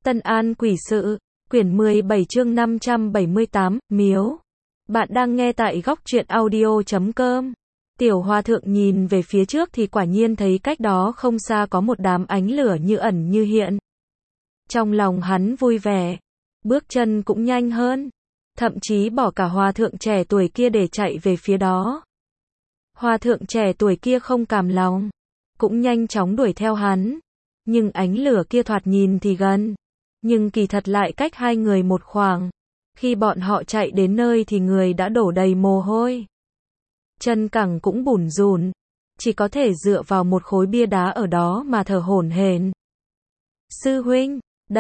Tân An Quỷ Sự, quyển 17 chương 578, Miếu. Bạn đang nghe tại góc truyện audio.com. Tiểu Hòa Thượng nhìn về phía trước thì quả nhiên thấy cách đó không xa có một đám ánh lửa như ẩn như hiện. Trong lòng hắn vui vẻ, bước chân cũng nhanh hơn, thậm chí bỏ cả Hòa Thượng trẻ tuổi kia để chạy về phía đó. Hòa Thượng trẻ tuổi kia không cam lòng, cũng nhanh chóng đuổi theo hắn, nhưng ánh lửa kia thoạt nhìn thì gần, nhưng kỳ thật lại cách hai người một khoảng. Khi bọn họ chạy đến nơi thì người đã đổ đầy mồ hôi, chân cẳng cũng bủn rủn, chỉ có thể dựa vào một khối bia đá ở đó mà thở hổn hển. Sư huynh,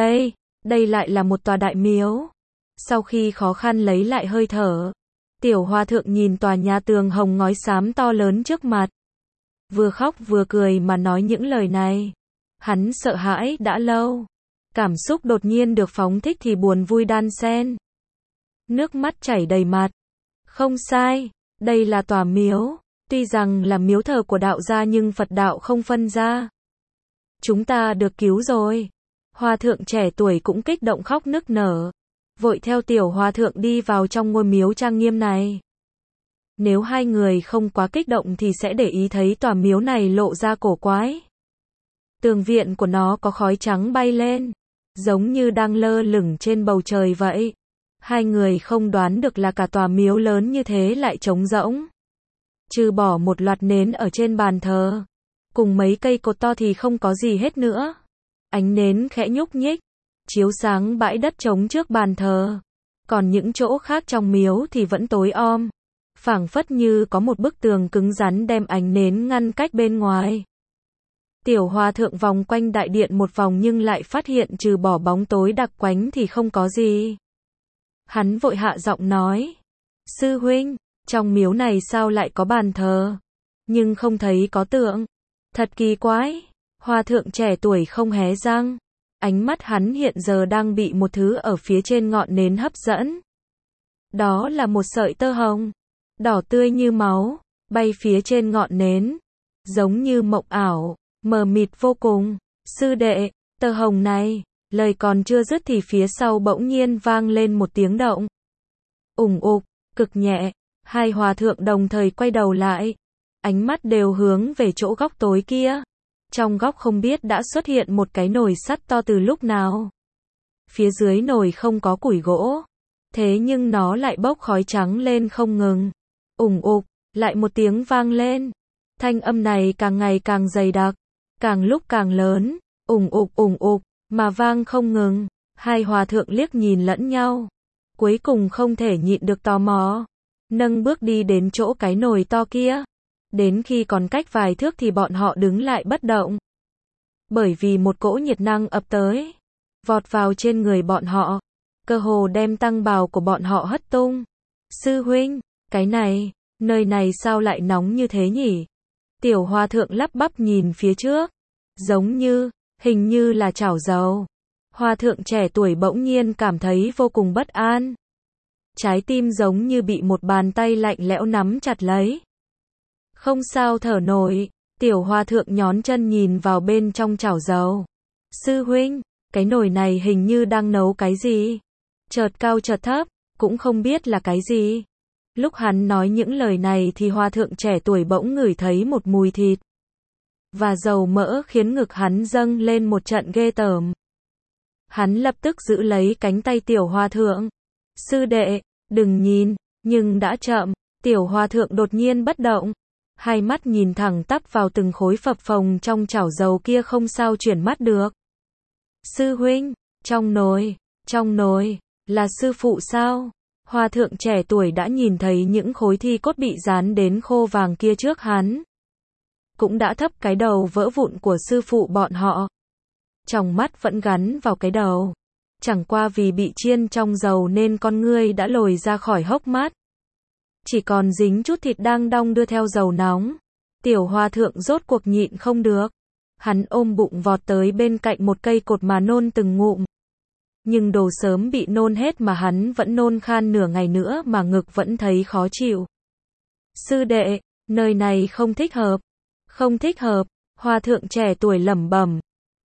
đây lại là một tòa đại miếu. Sau khi khó khăn lấy lại hơi thở, Tiểu Hòa Thượng nhìn tòa nhà tường hồng ngói xám to lớn trước mặt, vừa khóc vừa cười mà nói những lời này. Hắn sợ hãi đã lâu, cảm xúc đột nhiên được phóng thích thì buồn vui đan xen, nước mắt chảy đầy mặt. Không sai, đây là tòa miếu, tuy rằng là miếu thờ của đạo gia nhưng Phật đạo không phân ra. Chúng ta được cứu rồi. Hòa Thượng trẻ tuổi cũng kích động khóc nức nở, vội theo Tiểu Hòa Thượng đi vào trong ngôi miếu trang nghiêm này. Nếu hai người không quá kích động thì sẽ để ý thấy tòa miếu này lộ ra cổ quái. Tường viện của nó có khói trắng bay lên, giống như đang lơ lửng trên bầu trời vậy. Hai người không đoán được là cả tòa miếu lớn như thế lại trống rỗng. Trừ bỏ một loạt nến ở trên bàn thờ, cùng mấy cây cột to thì không có gì hết nữa. Ánh nến khẽ nhúc nhích, chiếu sáng bãi đất trống trước bàn thờ. Còn những chỗ khác trong miếu thì vẫn tối om, phảng phất như có một bức tường cứng rắn đem ánh nến ngăn cách bên ngoài. Tiểu Hòa Thượng vòng quanh đại điện một vòng nhưng lại phát hiện trừ bỏ bóng tối đặc quánh thì không có gì. Hắn vội hạ giọng nói, sư huynh, trong miếu này sao lại có bàn thờ, nhưng không thấy có tượng, thật kỳ quái. Hòa Thượng trẻ tuổi không hé răng, ánh mắt hắn hiện giờ đang bị một thứ ở phía trên ngọn nến hấp dẫn. Đó là một sợi tơ hồng, đỏ tươi như máu, bay phía trên ngọn nến, giống như mộng ảo, mờ mịt vô cùng. Sư đệ, tơ hồng này, lời còn chưa dứt thì phía sau bỗng nhiên vang lên một tiếng động. Ủng ục, cực nhẹ, hai hòa thượng đồng thời quay đầu lại, ánh mắt đều hướng về chỗ góc tối kia. Trong góc không biết đã xuất hiện một cái nồi sắt to từ lúc nào. Phía dưới nồi không có củi gỗ, thế nhưng nó lại bốc khói trắng lên không ngừng. Ủng ục, lại một tiếng vang lên. Thanh âm này càng ngày càng dày đặc, càng lúc càng lớn, ủng ục, mà vang không ngừng. Hai hòa thượng liếc nhìn lẫn nhau, cuối cùng không thể nhịn được tò mò, nâng bước đi đến chỗ cái nồi to kia. Đến khi còn cách vài thước thì bọn họ đứng lại bất động, bởi vì một cỗ nhiệt năng ập tới, vọt vào trên người bọn họ, cơ hồ đem tăng bào của bọn họ hất tung. Sư huynh, cái này, nơi này sao lại nóng như thế nhỉ? Tiểu Hòa Thượng lắp bắp nhìn phía trước, giống như, hình như là chảo dầu. Hòa Thượng trẻ tuổi bỗng nhiên cảm thấy vô cùng bất an. Trái tim giống như bị một bàn tay lạnh lẽo nắm chặt lấy. Không sao thở nổi. Tiểu Hòa Thượng nhón chân nhìn vào bên trong chảo dầu. Sư huynh, cái nồi này hình như đang nấu cái gì? Chợt cao chợt thấp, cũng không biết là cái gì. Lúc hắn nói những lời này thì Hòa Thượng trẻ tuổi bỗng ngửi thấy một mùi thịt và dầu mỡ khiến ngực hắn dâng lên một trận ghê tởm. Hắn lập tức giữ lấy cánh tay Tiểu Hòa Thượng. Sư đệ, đừng nhìn, nhưng đã chậm. Tiểu Hòa Thượng đột nhiên bất động, hai mắt nhìn thẳng tắp vào từng khối phập phồng trong chảo dầu kia không sao chuyển mắt được. Sư huynh, trong nồi, là sư phụ sao? Hòa Thượng trẻ tuổi đã nhìn thấy những khối thi cốt bị dán đến khô vàng kia trước hắn, cũng đã thấp cái đầu vỡ vụn của sư phụ bọn họ. Trong mắt vẫn gắn vào cái đầu, chẳng qua vì bị chiên trong dầu nên con ngươi đã lồi ra khỏi hốc mắt, chỉ còn dính chút thịt đang đong đưa theo dầu nóng. Tiểu Hòa Thượng rốt cuộc nhịn không được, hắn ôm bụng vọt tới bên cạnh một cây cột mà nôn từng ngụm. Nhưng đồ sớm bị nôn hết mà hắn vẫn nôn khan nửa ngày nữa mà ngực vẫn thấy khó chịu. Sư đệ, nơi này không thích hợp. Hòa Thượng trẻ tuổi lẩm bẩm,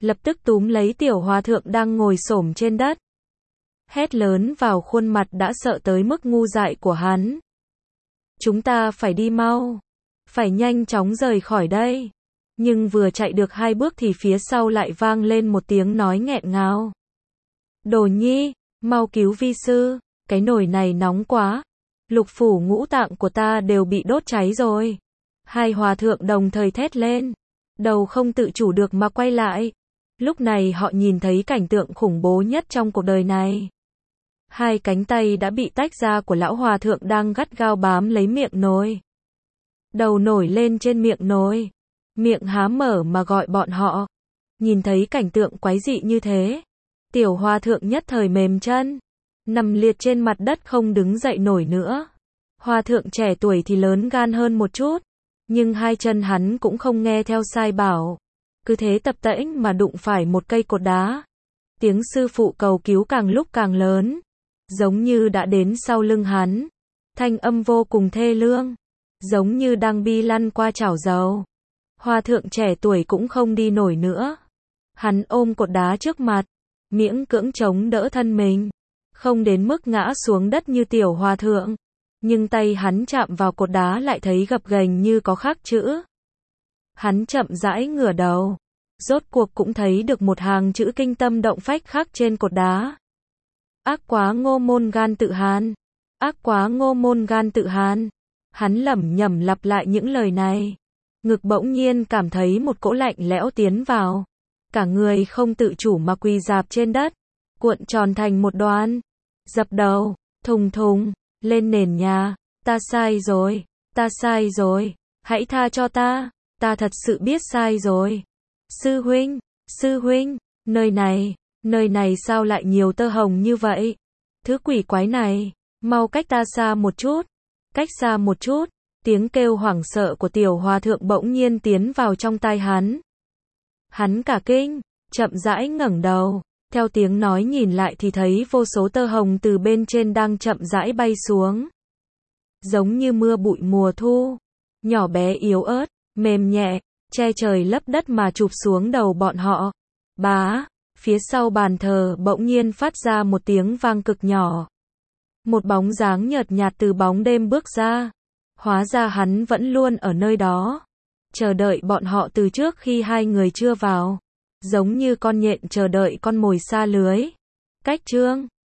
lập tức túm lấy tiểu hòa thượng đang ngồi xổm trên đất. Hét lớn vào khuôn mặt đã sợ tới mức ngu dại của hắn. Chúng ta phải đi mau. Phải nhanh chóng rời khỏi đây. Nhưng vừa chạy được 2 bước thì phía sau lại vang lên một tiếng nói nghẹn ngào. Đồ nhi, mau cứu vi sư, cái nồi này nóng quá. Lục phủ ngũ tạng của ta đều bị đốt cháy rồi. 2 hòa thượng đồng thời thét lên. Đầu không tự chủ được mà quay lại. Lúc này họ nhìn thấy cảnh tượng khủng bố nhất trong cuộc đời này. 2 cánh tay đã bị tách ra của lão hòa thượng đang gắt gao bám lấy miệng nồi. Đầu nổi lên trên miệng nồi. Miệng há mở mà gọi bọn họ. Nhìn thấy cảnh tượng quái dị như thế. Tiểu hòa thượng nhất thời mềm chân. Nằm liệt trên mặt đất không đứng dậy nổi nữa. Hòa thượng trẻ tuổi thì lớn gan hơn một chút. Nhưng 2 chân hắn cũng không nghe theo sai bảo. Cứ thế tập tễnh mà đụng phải một cây cột đá. Tiếng sư phụ cầu cứu càng lúc càng lớn. Giống như đã đến sau lưng hắn. Thanh âm vô cùng thê lương. Giống như đang bi lăn qua chảo dầu. Hòa thượng trẻ tuổi cũng không đi nổi nữa. Hắn ôm cột đá trước mặt. Miễn cưỡng chống đỡ thân mình. Không đến mức ngã xuống đất như tiểu hòa thượng. Nhưng tay hắn chạm vào cột đá lại thấy gập ghềnh như có khắc chữ. Hắn chậm rãi ngửa đầu. Rốt cuộc cũng thấy được một hàng chữ kinh tâm động phách khắc trên cột đá. Ác quá ngô môn gan tự hàn. Ác quá ngô môn gan tự hàn. Hắn lẩm nhẩm lặp lại những lời này. Ngực bỗng nhiên cảm thấy một cỗ lạnh lẽo tiến vào. Cả người không tự chủ mà quỳ rạp trên đất. Cuộn tròn thành một đoàn. Dập đầu, thùng thùng, lên nền nhà. Ta sai rồi, ta sai rồi. Hãy tha cho ta, ta thật sự biết sai rồi. Sư huynh, nơi này sao lại nhiều tơ hồng như vậy? Thứ quỷ quái này, mau cách ta xa một chút. Cách xa một chút. Tiếng kêu hoảng sợ của tiểu hòa thượng bỗng nhiên tiến vào trong tai hắn. Hắn cả kinh, chậm rãi ngẩng đầu. Theo tiếng nói nhìn lại thì thấy vô số tơ hồng từ bên trên đang chậm rãi bay xuống. Giống như mưa bụi mùa thu. Nhỏ bé yếu ớt, mềm nhẹ, che trời lấp đất mà chụp xuống đầu bọn họ. Bá, phía sau bàn thờ bỗng nhiên phát ra một tiếng vang cực nhỏ. Một bóng dáng nhợt nhạt từ bóng đêm bước ra. Hóa ra hắn vẫn luôn ở nơi đó. Chờ đợi bọn họ từ trước khi 2 người chưa vào. Giống như con nhện chờ đợi con mồi xa lưới. Cách chương